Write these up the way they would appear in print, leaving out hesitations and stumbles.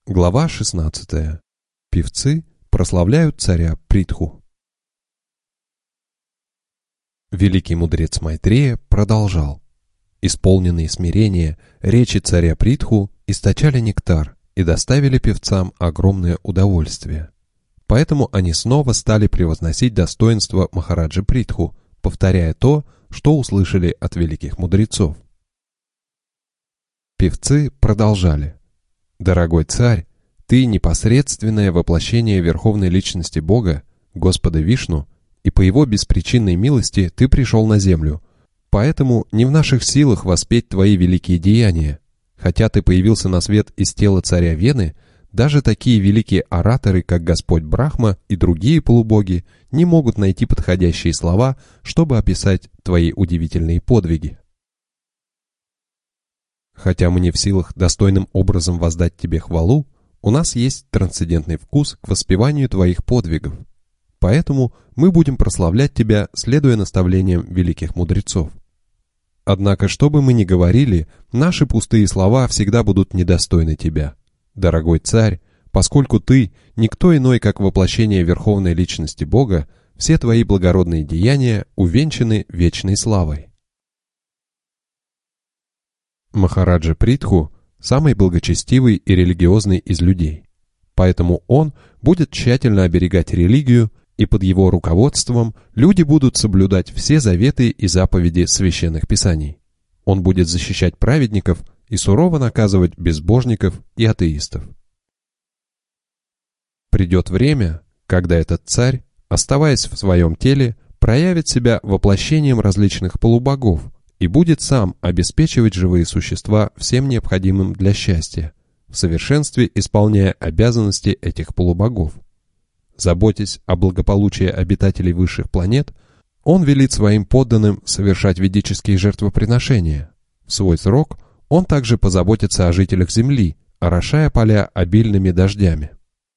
Глава 16. Певцы прославляют царя Притху. Великий мудрец Майтрея продолжал. Исполненные смирения, речи царя Притху источали нектар и доставили певцам огромное удовольствие. Поэтому они снова стали превозносить достоинство Махараджи Притху, повторяя то, что услышали от великих мудрецов. Певцы продолжали. «Дорогой царь, ты непосредственное воплощение Верховной Личности Бога, Господа Вишну, и по Его беспричинной милости ты пришел на землю. Поэтому не в наших силах воспеть твои великие деяния. Хотя ты появился на свет из тела царя Вены, даже такие великие ораторы, как Господь Брахма и другие полубоги, не могут найти подходящие слова, чтобы описать твои удивительные подвиги. Хотя мы не в силах достойным образом воздать тебе хвалу, у нас есть трансцендентный вкус к воспеванию твоих подвигов. Поэтому мы будем прославлять тебя, следуя наставлениям великих мудрецов. Однако, что бы мы ни говорили, наши пустые слова всегда будут недостойны тебя. Дорогой царь, поскольку ты никто иной, как воплощение Верховной Личности Бога, все твои благородные деяния увенчаны вечной славой. Махараджа Притху – самый благочестивый и религиозный из людей. Поэтому он будет тщательно оберегать религию, и под его руководством люди будут соблюдать все заветы и заповеди священных писаний. Он будет защищать праведников и сурово наказывать безбожников и атеистов. Придет время, когда этот царь, оставаясь в своем теле, проявит себя воплощением различных полубогов, и будет сам обеспечивать живые существа всем необходимым для счастья, в совершенстве исполняя обязанности этих полубогов. Заботясь о благополучии обитателей высших планет, он велит своим подданным совершать ведические жертвоприношения. В свой срок он также позаботится о жителях Земли, орошая поля обильными дождями.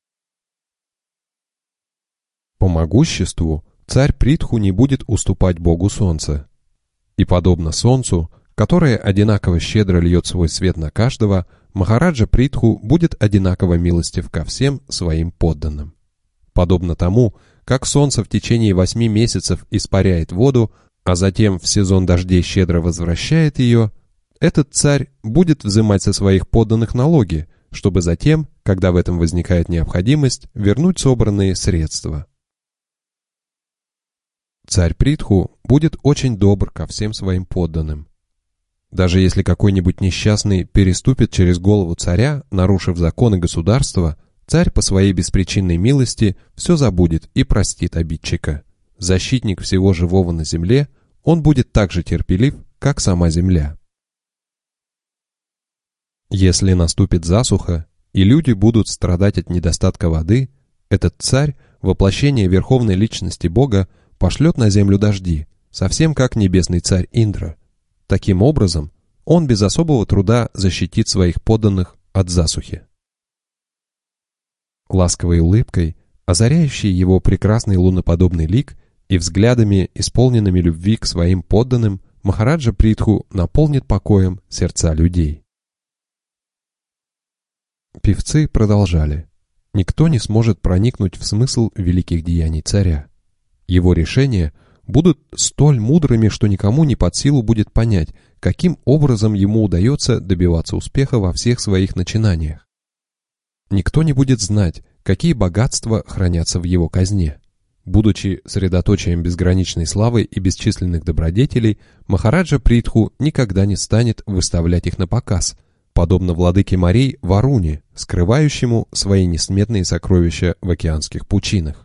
По могуществу царь Притху не будет уступать Богу Солнца. И подобно солнцу, которое одинаково щедро льет свой свет на каждого, Махараджа Притху будет одинаково милостив ко всем своим подданным. Подобно тому, как солнце в течение 8 месяцев испаряет воду, а затем в сезон дождей щедро возвращает ее, этот царь будет взимать со своих подданных налоги, чтобы затем, когда в этом возникает необходимость, вернуть собранные средства. Царь Притху будет очень добр ко всем своим подданным. Даже если какой-нибудь несчастный переступит через голову царя, нарушив законы государства, царь по своей беспричинной милости все забудет и простит обидчика. Защитник всего живого на земле, он будет так же терпелив, как сама земля. Если наступит засуха, и люди будут страдать от недостатка воды, этот царь, воплощение Верховной Личности Бога, пошлет на землю дожди, совсем как небесный царь Индра. Таким образом, он без особого труда защитит своих подданных от засухи. Ласковой улыбкой, озаряющей его прекрасный луноподобный лик и взглядами, исполненными любви к своим подданным, Махараджа Притху наполнит покоем сердца людей. Певцы продолжали. Никто не сможет проникнуть в смысл великих деяний царя. Его решения будут столь мудрыми, что никому не под силу будет понять, каким образом ему удается добиваться успеха во всех своих начинаниях. Никто не будет знать, какие богатства хранятся в его казне. Будучи средоточием безграничной славы и бесчисленных добродетелей, Махараджа Притху никогда не станет выставлять их на показ, подобно владыке морей Варуне, скрывающему свои несметные сокровища в океанских пучинах.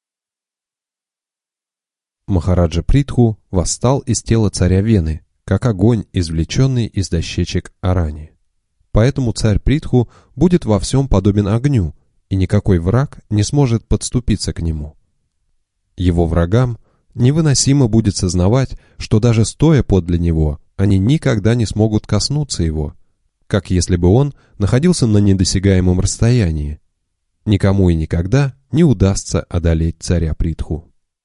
Махараджа Притху восстал из тела царя Вены, как огонь, извлеченный из дощечек Арани. Поэтому царь Притху будет во всем подобен огню, и никакой враг не сможет подступиться к нему. Его врагам невыносимо будет сознавать, что даже стоя подле него, они никогда не смогут коснуться его, как если бы он находился на недосягаемом расстоянии. Никому и никогда не удастся одолеть царя Притху.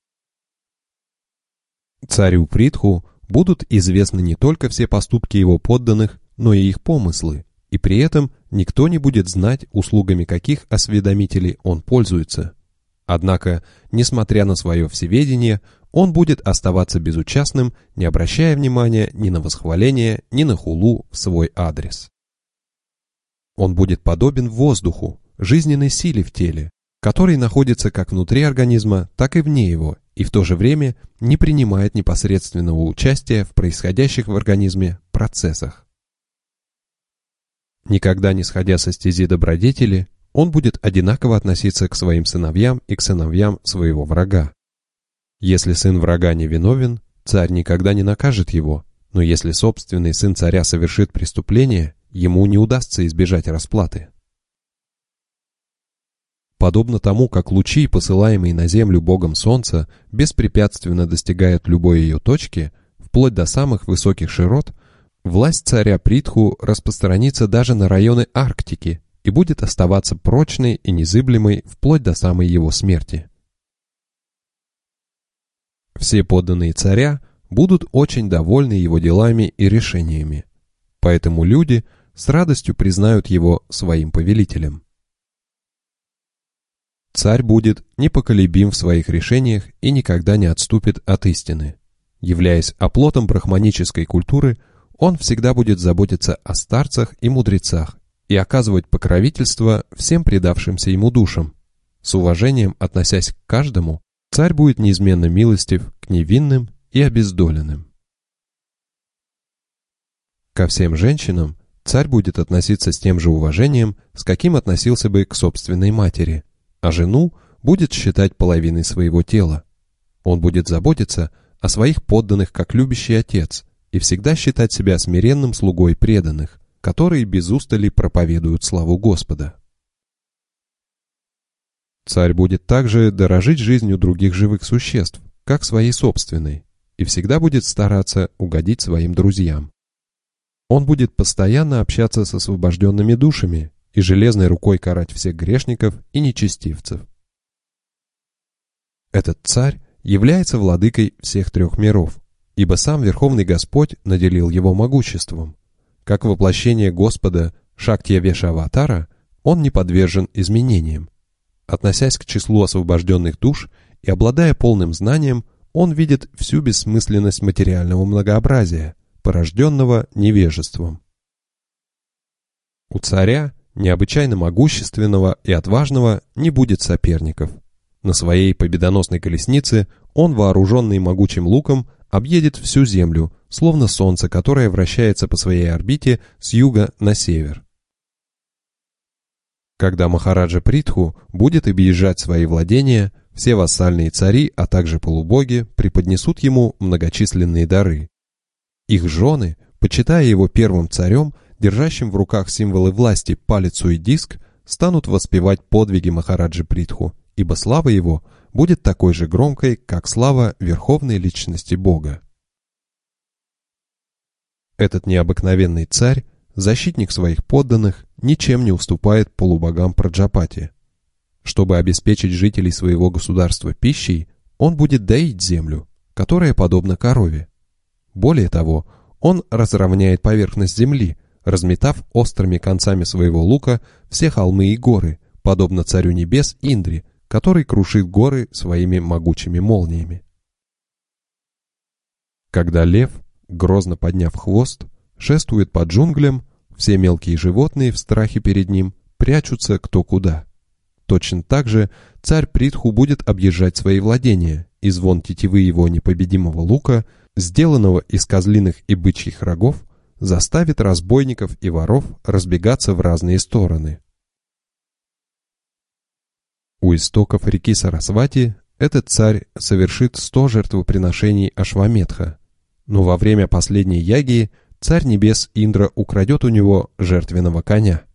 Царю Притху будут известны не только все поступки его подданных, но и их помыслы, и при этом никто не будет знать, услугами каких осведомителей он пользуется. Однако, несмотря на свое всеведение, он будет оставаться безучастным, не обращая внимания ни на восхваление, ни на хулу в свой адрес. Он будет подобен воздуху, жизненной силе в теле, который находится как внутри организма, так и вне его, и в то же время не принимает непосредственного участия в происходящих в организме процессах. Никогда не сходя со стези добродетели, он будет одинаково относиться к своим сыновьям и к сыновьям своего врага. Если сын врага не виновен, царь никогда не накажет его, но если собственный сын царя совершит преступление, ему не удастся избежать расплаты. Подобно тому, как лучи, посылаемые на землю Богом Солнца, беспрепятственно достигают любой ее точки, вплоть до самых высоких широт, власть царя Притху распространится даже на районы Арктики и будет оставаться прочной и незыблемой вплоть до самой его смерти. Все подданные царя будут очень довольны его делами и решениями, поэтому люди с радостью признают его своим повелителем. Царь будет непоколебим в своих решениях и никогда не отступит от истины. Являясь оплотом брахманической культуры, он всегда будет заботиться о старцах и мудрецах и оказывать покровительство всем предавшимся ему душам. С уважением относясь к каждому, царь будет неизменно милостив к невинным и обездоленным. Ко всем женщинам царь будет относиться с тем же уважением, с каким относился бы к собственной матери, а жену будет считать половиной своего тела. Он будет заботиться о своих подданных как любящий отец и всегда считать себя смиренным слугой преданных, которые без устали проповедуют славу Господа. Царь будет также дорожить жизнью других живых существ, как своей собственной, и всегда будет стараться угодить своим друзьям. Он будет постоянно общаться с освобожденными душами и железной рукой карать всех грешников и нечестивцев. Этот царь является владыкой всех трех миров, ибо сам Верховный Господь наделил его могуществом. Как воплощение Господа Шактья-Веша-Аватара, он не подвержен изменениям. Относясь к числу освобожденных душ и обладая полным знанием, он видит всю бессмысленность материального многообразия, порожденного невежеством. У царя, необычайно могущественного и отважного, не будет соперников. На своей победоносной колеснице он, вооруженный могучим луком, объедет всю землю, словно солнце, которое вращается по своей орбите с юга на север. Когда Махараджа Притху будет объезжать свои владения, все вассальные цари, а также полубоги, преподнесут ему многочисленные дары. Их жены, почитая его первым царем, держащим в руках символы власти палицу и диск, станут воспевать подвиги Махараджи Притху, ибо слава его будет такой же громкой, как слава верховной личности Бога. Этот необыкновенный царь, защитник своих подданных, ничем не уступает полубогам Праджапати. Чтобы обеспечить жителей своего государства пищей, он будет доить землю, которая подобна корове. Более того, он разровняет поверхность земли, разметав острыми концами своего лука все холмы и горы, подобно царю небес Индре, который крушит горы своими могучими молниями. Когда лев, грозно подняв хвост, шествует по джунглям, все мелкие животные в страхе перед ним прячутся кто куда. Точно так же царь Притху будет объезжать свои владения, и звон тетивы его непобедимого лука, сделанного из козлиных и бычьих рогов, заставит разбойников и воров разбегаться в разные стороны. У истоков реки Сарасвати этот царь совершит 100 жертвоприношений Ашваметха, но во время последней ягги царь небес Индра украдет у него жертвенного коня.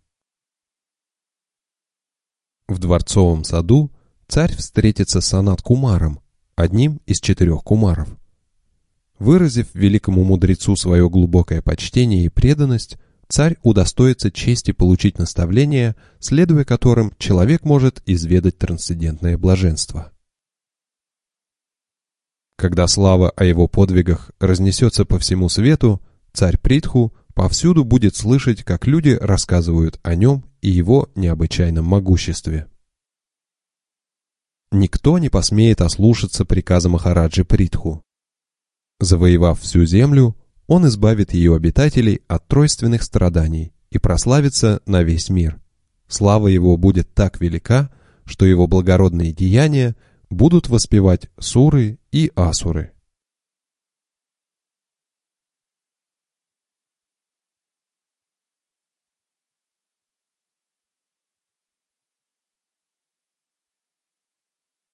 В дворцовом саду царь встретится с Санат-Кумаром, одним из 4 кумаров. Выразив великому мудрецу свое глубокое почтение и преданность, царь удостоится чести получить наставления, следуя которым человек может изведать трансцендентное блаженство. Когда слава о его подвигах разнесется по всему свету, царь Притху, Повсюду будет слышать, как люди рассказывают о нем и его необычайном могуществе. Никто не посмеет ослушаться приказа Махараджи Притху. Завоевав всю землю, он избавит ее обитателей от тройственных страданий и прославится на весь мир. Слава его будет так велика, что его благородные деяния будут воспевать суры и асуры.